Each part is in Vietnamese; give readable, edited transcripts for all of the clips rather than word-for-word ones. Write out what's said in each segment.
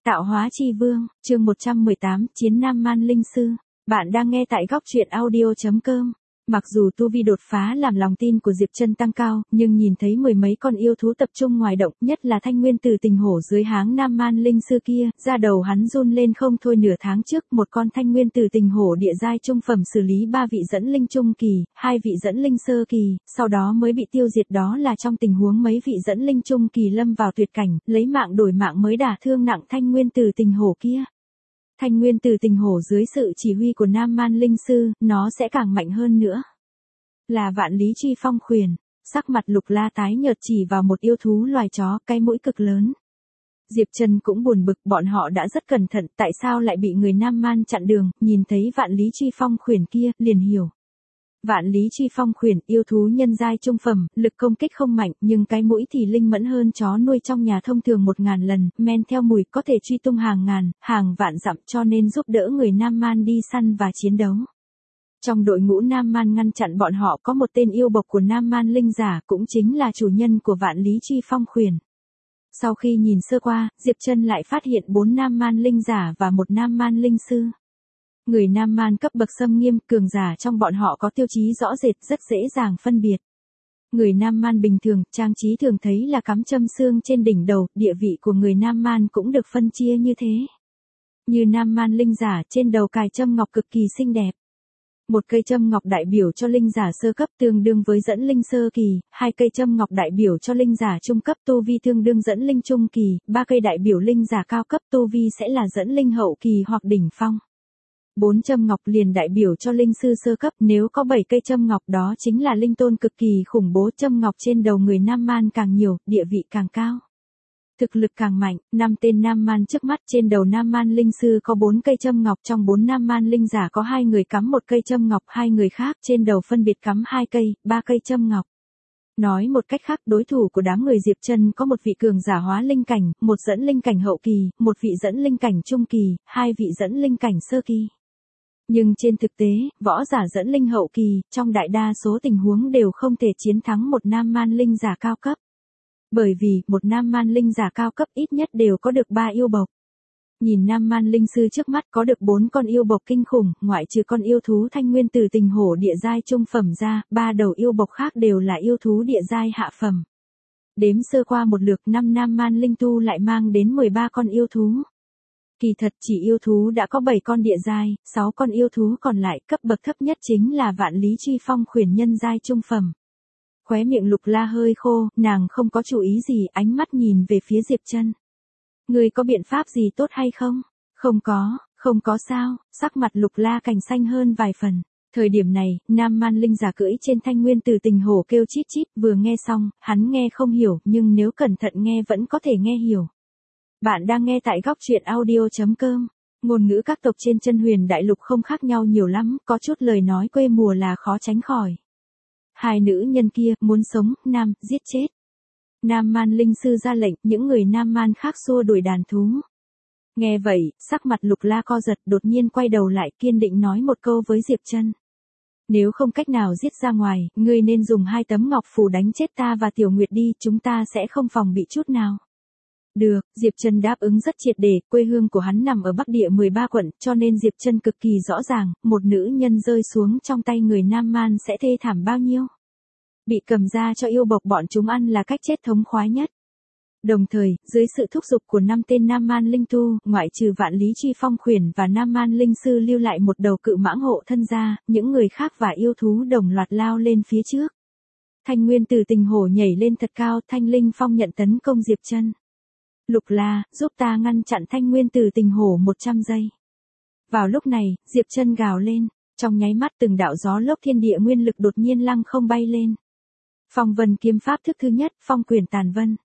Tạo hóa chi vương, chương 118, Chiến Nam Man Linh Sư. Bạn đang nghe tại góc truyện audio.com. Mặc dù tu vi đột phá làm lòng tin của Diệp Trân tăng cao, nhưng nhìn thấy mười mấy con yêu thú tập trung ngoài động, nhất là Thanh Nguyên Tử Tình Hổ dưới háng Nam Man Linh Sư kia, da đầu hắn run lên không thôi. Nửa tháng trước, một con Thanh Nguyên Tử Tình Hổ địa giai trung phẩm xử lý 3 vị dẫn linh trung kỳ, 2 vị dẫn linh sơ kỳ, sau đó mới bị tiêu diệt. Đó là trong tình huống mấy vị dẫn linh trung kỳ lâm vào tuyệt cảnh, lấy mạng đổi mạng mới đả thương nặng Thanh Nguyên Tử Tình Hổ kia. Thanh Nguyên Tử Tình Hổ dưới sự chỉ huy của Nam Man Linh Sư, nó sẽ càng mạnh hơn nữa. Là Vạn Lý Truy Phong Khuyển, sắc mặt Lục La tái nhợt chỉ vào một yêu thú loài chó, cái mũi cực lớn. Diệp Trân cũng buồn bực, bọn họ đã rất cẩn thận, tại sao lại bị người Nam Man chặn đường, nhìn thấy Vạn Lý Truy Phong Khuyển kia, liền hiểu. Vạn Lý Truy Phong Khuyển, yêu thú nhân giai trung phẩm, lực công kích không mạnh, nhưng cái mũi thì linh mẫn hơn chó nuôi trong nhà thông thường 1000 lần, men theo mùi có thể truy tung hàng ngàn, hàng vạn dặm, cho nên giúp đỡ người Nam Man đi săn và chiến đấu. Trong đội ngũ Nam Man ngăn chặn bọn họ có một tên yêu bộc của Nam Man linh giả, cũng chính là chủ nhân của Vạn Lý Truy Phong Khuyển. Sau khi nhìn sơ qua, Diệp Trân lại phát hiện 4 Nam Man linh giả và 1 Nam Man linh sư. Người Nam Man cấp bậc xâm nghiêm, cường giả trong bọn họ có tiêu chí rõ rệt, rất dễ dàng phân biệt. Người Nam Man bình thường, trang trí thường thấy là cắm châm xương trên đỉnh đầu, địa vị của người Nam Man cũng được phân chia như thế. Như Nam Man linh giả, trên đầu cài châm ngọc cực kỳ xinh đẹp. Một cây châm ngọc đại biểu cho linh giả sơ cấp tương đương với dẫn linh sơ kỳ, 2 cây châm ngọc đại biểu cho linh giả trung cấp tu vi tương đương dẫn linh trung kỳ, 3 cây đại biểu linh giả cao cấp tu vi sẽ là dẫn linh hậu kỳ hoặc đỉnh phong. 4 châm ngọc liền đại biểu cho linh sư sơ cấp, nếu có 7 cây châm ngọc đó chính là linh tôn cực kỳ khủng bố. Châm ngọc trên đầu người Nam Man càng nhiều, địa vị càng cao. Thực lực càng mạnh, 5 tên Nam Man trước mắt, trên đầu Nam Man linh sư có 4 cây châm ngọc, trong 4 Nam Man linh giả có 2 người cắm 1 cây châm ngọc, 2 người khác trên đầu phân biệt cắm 2 cây, 3 cây châm ngọc. Nói một cách khác, đối thủ của đám người Diệp Trân có một vị cường giả hóa linh cảnh, một dẫn linh cảnh hậu kỳ, một vị dẫn linh cảnh trung kỳ, 2 vị dẫn linh cảnh sơ kỳ. Nhưng trên thực tế, võ giả dẫn linh hậu kỳ, trong đại đa số tình huống đều không thể chiến thắng một Nam Man linh giả cao cấp. Bởi vì, một Nam Man linh giả cao cấp ít nhất đều có được 3 yêu bộc. Nhìn Nam Man linh sư trước mắt có được 4 con yêu bộc kinh khủng, ngoại trừ con yêu thú Thanh Nguyên Tử Tình Hổ địa giai trung phẩm ra, 3 đầu yêu bộc khác đều là yêu thú địa giai hạ phẩm. Đếm sơ qua một lượt, 5 Nam Man linh tu lại mang đến 13 con yêu thú. Kỳ thật chỉ yêu thú đã có 7 con địa giai, 6 con yêu thú còn lại, cấp bậc thấp nhất chính là Vạn Lý Truy Phong Khuyển nhân giai trung phẩm. Khóe miệng Lục La hơi khô, nàng không có chú ý gì, ánh mắt nhìn về phía Diệp Trân. Ngươi có biện pháp gì tốt hay không? Không có sao, sắc mặt Lục La càng xanh hơn vài phần. Thời điểm này, Nam Man linh giả cưỡi trên Thanh Nguyên Tử Tình Hổ kêu chít chít, vừa nghe xong, hắn nghe không hiểu, nhưng nếu cẩn thận nghe vẫn có thể nghe hiểu. Bạn đang nghe tại góc truyện audio.com. Ngôn ngữ các tộc trên Chân Huyền Đại Lục không khác nhau nhiều lắm, có chút lời nói quê mùa là khó tránh khỏi. 2 nữ nhân kia, muốn sống, nam, giết chết. Nam Man linh sư ra lệnh, những người Nam Man khác xua đuổi đàn thú. Nghe vậy, sắc mặt Lục La co giật, đột nhiên quay đầu lại, kiên định nói một câu với Diệp Trân. Nếu không cách nào giết ra ngoài, ngươi nên dùng 2 tấm ngọc phù đánh chết ta và Tiểu Nguyệt đi, chúng ta sẽ không phòng bị chút nào. Được, Diệp Trân đáp ứng rất triệt để, quê hương của hắn nằm ở Bắc Địa 13 quận, cho nên Diệp Trân cực kỳ rõ ràng, một nữ nhân rơi xuống trong tay người Nam Man sẽ thê thảm bao nhiêu. Bị cầm ra cho yêu bộc bọn chúng ăn là cách chết thống khoái nhất. Đồng thời, dưới sự thúc giục của 5 tên Nam Man linh tu, ngoại trừ Vạn Lý Truy Phong Khuyển và Nam Man linh sư lưu lại một đầu cự mãng hộ thân ra, những người khác và yêu thú đồng loạt lao lên phía trước. Thanh Nguyên Tử Tình Hổ nhảy lên thật cao, Thanh Linh Phong nhận tấn công Diệp Trân. Lục La, giúp ta ngăn chặn Thanh Nguyên Tử Tình Hổ 100 giây. Vào lúc này, Diệp Trân gào lên, trong nháy mắt từng đạo gió lốc thiên địa nguyên lực đột nhiên lăng không bay lên. Phong vân kiếm pháp thức thứ nhất, Phong Quyền Tàn Vân.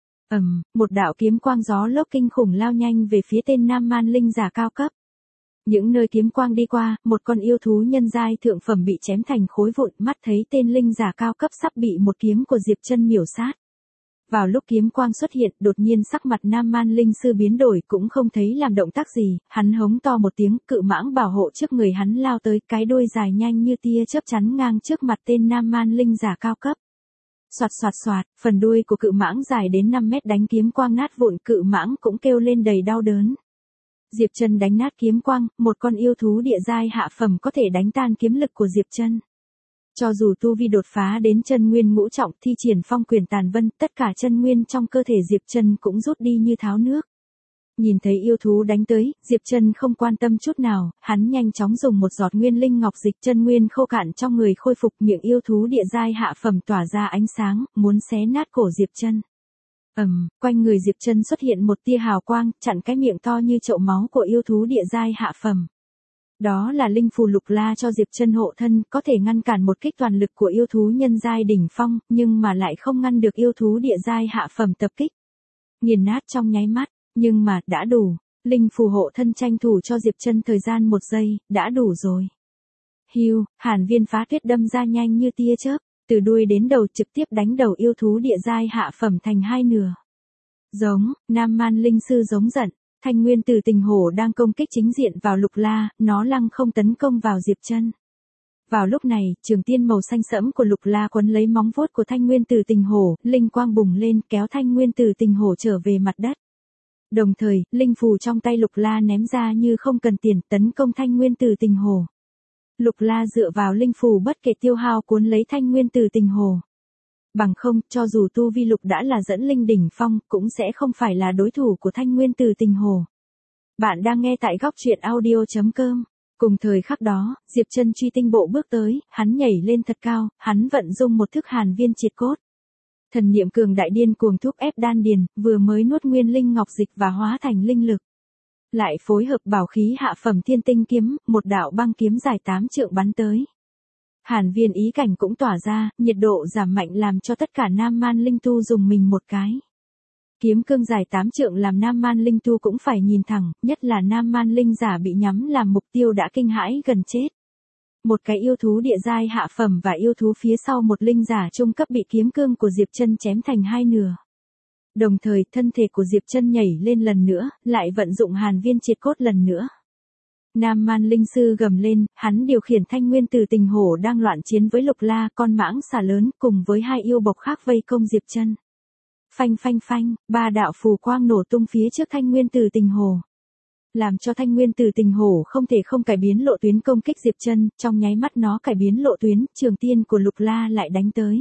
Một đạo kiếm quang gió lốc kinh khủng lao nhanh về phía tên Nam Man linh giả cao cấp. Những nơi kiếm quang đi qua, một con yêu thú nhân giai thượng phẩm bị chém thành khối vụn, mắt thấy tên linh giả cao cấp sắp bị một kiếm của Diệp Trân miểu sát. Vào lúc kiếm quang xuất hiện, đột nhiên sắc mặt Nam Man linh sư biến đổi, cũng không thấy làm động tác gì, hắn hống to một tiếng, cự mãng bảo hộ trước người hắn lao tới, cái đuôi dài nhanh như tia chớp chắn ngang trước mặt tên Nam Man linh giả cao cấp. Soạt soạt soạt, phần đuôi của cự mãng dài đến 5 mét đánh kiếm quang nát vụn, cự mãng cũng kêu lên đầy đau đớn. Diệp Trân đánh nát kiếm quang, một con yêu thú địa giai hạ phẩm có thể đánh tan kiếm lực của Diệp Trân. Cho dù tu vi đột phá đến chân nguyên ngũ trọng, thi triển phong quyền tàn vân, tất cả chân nguyên trong cơ thể Diệp Trân cũng rút đi như tháo nước. Nhìn thấy yêu thú đánh tới, Diệp Trân không quan tâm chút nào, hắn nhanh chóng dùng một giọt nguyên linh ngọc dịch chân nguyên khô cạn trong người khôi phục, miệng yêu thú địa giai hạ phẩm tỏa ra ánh sáng, muốn xé nát cổ Diệp Trân. Quanh người Diệp Trân xuất hiện một tia hào quang, chặn cái miệng to như chậu máu của yêu thú địa giai hạ phẩm. Đó là linh phù lục la cho Diệp Trân hộ thân, có thể ngăn cản một kích toàn lực của yêu thú nhân giai đỉnh phong, nhưng mà lại không ngăn được yêu thú địa giai hạ phẩm tập kích. Nghiền nát trong nháy mắt, nhưng mà, đã đủ. Linh phù hộ thân tranh thủ cho Diệp Trân thời gian 1 giây, đã đủ rồi. Hưu, hàn viên phá tuyết đâm ra nhanh như tia chớp, từ đuôi đến đầu trực tiếp đánh đầu yêu thú địa giai hạ phẩm thành 2 nửa. Giống, Nam Man Linh Sư giống giận. Thanh nguyên tử tình hổ đang công kích chính diện vào lục la, nó lăng không tấn công vào Diệp Trân. Vào lúc này, trường tiên màu xanh sẫm của lục la quấn lấy móng vuốt của thanh nguyên tử tình hổ, linh quang bùng lên kéo thanh nguyên tử tình hổ trở về mặt đất. Đồng thời, linh phù trong tay lục la ném ra như không cần tiền tấn công thanh nguyên tử tình hổ. Lục la dựa vào linh phù bất kể tiêu hao cuốn lấy thanh nguyên tử tình hổ. Bằng không, cho dù tu vi lục đã là dẫn linh đỉnh phong, cũng sẽ không phải là đối thủ của thanh nguyên tử tình hổ. Bạn đang nghe tại góc truyện audio.com. Cùng thời khắc đó, Diệp Trân truy tinh bộ bước tới, hắn nhảy lên thật cao, hắn vận dụng một thức hàn viên triệt cốt. Thần niệm cường đại điên cuồng thúc ép đan điền, vừa mới nuốt nguyên linh ngọc dịch và hóa thành linh lực. Lại phối hợp bảo khí hạ phẩm thiên tinh kiếm, một đạo băng kiếm dài 8 trượng bắn tới. Hàn viên ý cảnh cũng tỏa ra, nhiệt độ giảm mạnh làm cho tất cả Nam Man Linh Tu dùng mình một cái. Kiếm cương dài 8 trượng làm Nam Man Linh Tu cũng phải nhìn thẳng, nhất là Nam Man Linh giả bị nhắm làm mục tiêu đã kinh hãi gần chết. Một cái yêu thú địa giai hạ phẩm và yêu thú phía sau một linh giả trung cấp bị kiếm cương của Diệp Trân chém thành 2 nửa. Đồng thời, thân thể của Diệp Trân nhảy lên lần nữa, lại vận dụng hàn viên triệt cốt lần nữa. Nam Man Linh Sư gầm lên, hắn điều khiển thanh nguyên tử tình hổ đang loạn chiến với lục la, con mãng xà lớn, cùng với 2 yêu bộc khác vây công Diệp Trân. Phanh phanh phanh, 3 đạo phù quang nổ tung phía trước thanh nguyên tử tình hổ. Làm cho thanh nguyên tử tình hổ không thể không cải biến lộ tuyến công kích Diệp Trân, trong nháy mắt nó cải biến lộ tuyến, trường tiên của lục la lại đánh tới.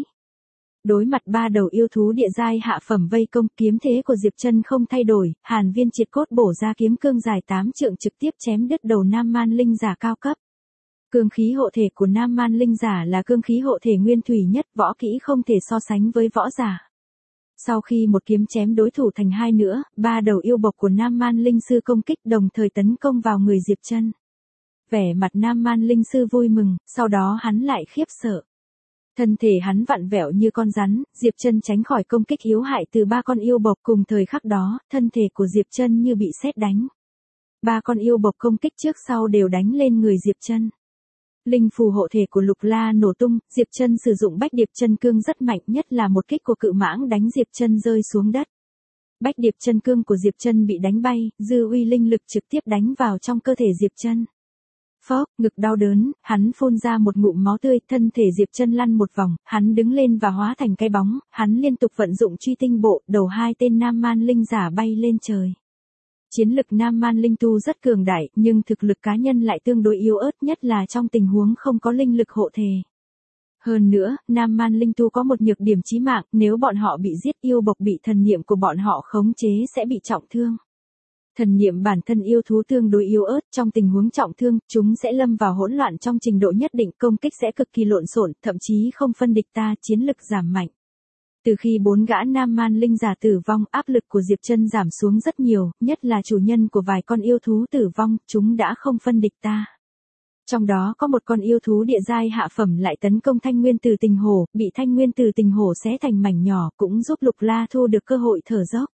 Đối mặt 3 đầu yêu thú địa giai hạ phẩm vây công, kiếm thế của Diệp Trân không thay đổi, hàn viên triệt cốt bổ ra kiếm cương dài 8 trượng trực tiếp chém đứt đầu Nam Man Linh giả cao cấp. Cương khí hộ thể của Nam Man Linh giả là cương khí hộ thể nguyên thủy nhất, võ kỹ không thể so sánh với võ giả. Sau khi một kiếm chém đối thủ thành 2 nữa, 3 đầu yêu bộc của Nam Man Linh Sư công kích đồng thời tấn công vào người Diệp Trân. Vẻ mặt Nam Man Linh Sư vui mừng, sau đó hắn lại khiếp sợ. Thân thể hắn vặn vẹo như con rắn, Diệp Trân tránh khỏi công kích yếu hại từ 3 con yêu bộc, cùng thời khắc đó, thân thể của Diệp Trân như bị sét đánh. 3 con yêu bộc công kích trước sau đều đánh lên người Diệp Trân. Linh phù hộ thể của lục la nổ tung, Diệp Trân sử dụng bách điệp chân cương rất mạnh, nhất là một kích của cự mãng đánh Diệp Trân rơi xuống đất. Bách điệp chân cương của Diệp Trân bị đánh bay, dư uy linh lực trực tiếp đánh vào trong cơ thể Diệp Trân. Phốc, ngực đau đớn, hắn phun ra một ngụm máu tươi, thân thể Diệp Trân lăn một vòng, hắn đứng lên và hóa thành cái bóng, hắn liên tục vận dụng truy tinh bộ, đầu 2 tên Nam Man Linh giả bay lên trời. Chiến lực Nam Man Linh Tu rất cường đại, nhưng thực lực cá nhân lại tương đối yếu ớt, nhất là trong tình huống không có linh lực hộ thể. Hơn nữa, Nam Man Linh Tu có một nhược điểm chí mạng, nếu bọn họ bị giết, yêu bộc bị thần niệm của bọn họ khống chế sẽ bị trọng thương. Thần niệm bản thân yêu thú tương đối yếu ớt, trong tình huống trọng thương, chúng sẽ lâm vào hỗn loạn trong trình độ nhất định, công kích sẽ cực kỳ lộn xộn, thậm chí không phân địch ta, chiến lực giảm mạnh. Từ khi 4 gã Nam Man Linh giả tử vong, áp lực của Diệp Trân giảm xuống rất nhiều, nhất là chủ nhân của vài con yêu thú tử vong, chúng đã không phân địch ta. Trong đó có một con yêu thú địa giai hạ phẩm lại tấn công thanh nguyên tử tình hổ, bị thanh nguyên tử tình hổ xé thành mảnh nhỏ, cũng giúp lục la thu được cơ hội thở dốc.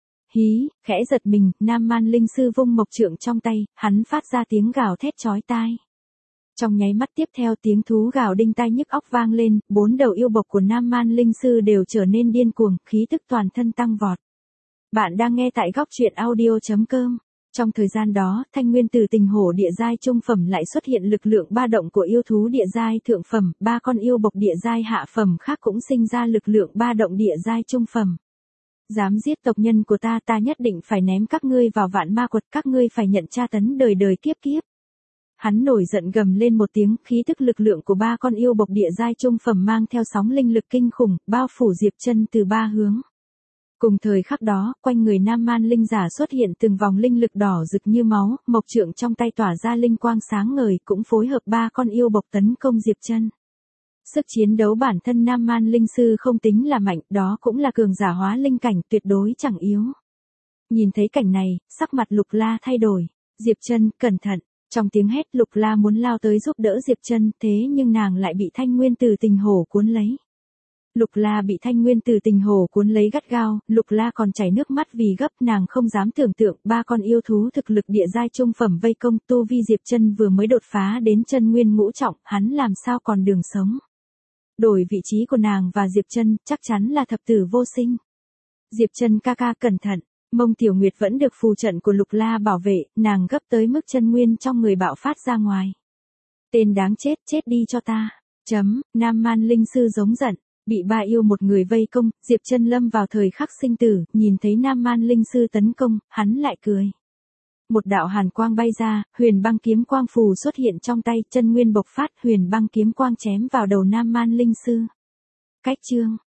Hí, khẽ giật mình, Nam Man Linh Sư vung mộc trượng trong tay, hắn phát ra tiếng gào thét chói tai. Trong nháy mắt tiếp theo tiếng thú gào đinh tai nhức óc vang lên, 4 đầu yêu bộc của Nam Man Linh Sư đều trở nên điên cuồng, khí tức toàn thân tăng vọt. Bạn đang nghe tại góc truyện audio.com. Trong thời gian đó, thanh nguyên tử tình hổ địa giai trung phẩm lại xuất hiện lực lượng ba động của yêu thú địa giai thượng phẩm, ba con yêu bộc địa giai hạ phẩm khác cũng sinh ra lực lượng ba động địa giai trung phẩm. Dám giết tộc nhân của ta, ta nhất định phải ném các ngươi vào vạn ma quật, các ngươi phải nhận tra tấn đời đời kiếp kiếp. Hắn nổi giận gầm lên một tiếng, khí tức lực lượng của ba con yêu bộc địa giai trung phẩm mang theo sóng linh lực kinh khủng, bao phủ Diệp Chân từ ba hướng. Cùng thời khắc đó, quanh người Nam Man linh giả xuất hiện từng vòng linh lực đỏ rực như máu, mộc trượng trong tay tỏa ra linh quang sáng ngời, cũng phối hợp ba con yêu bộc tấn công Diệp Chân. Sức chiến đấu bản thân Nam Man linh sư không tính là mạnh, đó cũng là cường giả hóa linh cảnh, tuyệt đối chẳng yếu. Nhìn thấy cảnh này, sắc mặt Lục La thay đổi. Diệp Chân, cẩn thận. Trong tiếng hét, Lục La muốn lao tới giúp đỡ Diệp Chân, thế nhưng nàng lại bị thanh nguyên tử tình hổ cuốn lấy. Lục La bị thanh nguyên tử tình hổ cuốn lấy gắt gao, Lục La còn chảy nước mắt vì gấp, nàng không dám tưởng tượng ba con yêu thú thực lực địa giai trung phẩm vây công, tu vi Diệp Chân vừa mới đột phá đến chân nguyên ngũ trọng, hắn làm sao còn đường sống. Đổi vị trí của nàng và Diệp Chân, chắc chắn là thập tử vô sinh. Diệp Chân ca ca cẩn thận, Mông Tiểu Nguyệt vẫn được phù trận của Lục La bảo vệ, nàng gấp tới mức chân nguyên trong người bạo phát ra ngoài. Tên đáng chết, chết đi cho ta. Nam Man linh sư giống giận, bị ba yêu một người vây công, Diệp Chân lâm vào thời khắc sinh tử, nhìn thấy Nam Man linh sư tấn công, hắn lại cười. Một đạo hàn quang bay ra, huyền băng kiếm quang phù xuất hiện trong tay, chân nguyên bộc phát, huyền băng kiếm quang chém vào đầu Nam Man linh sư. Cách chương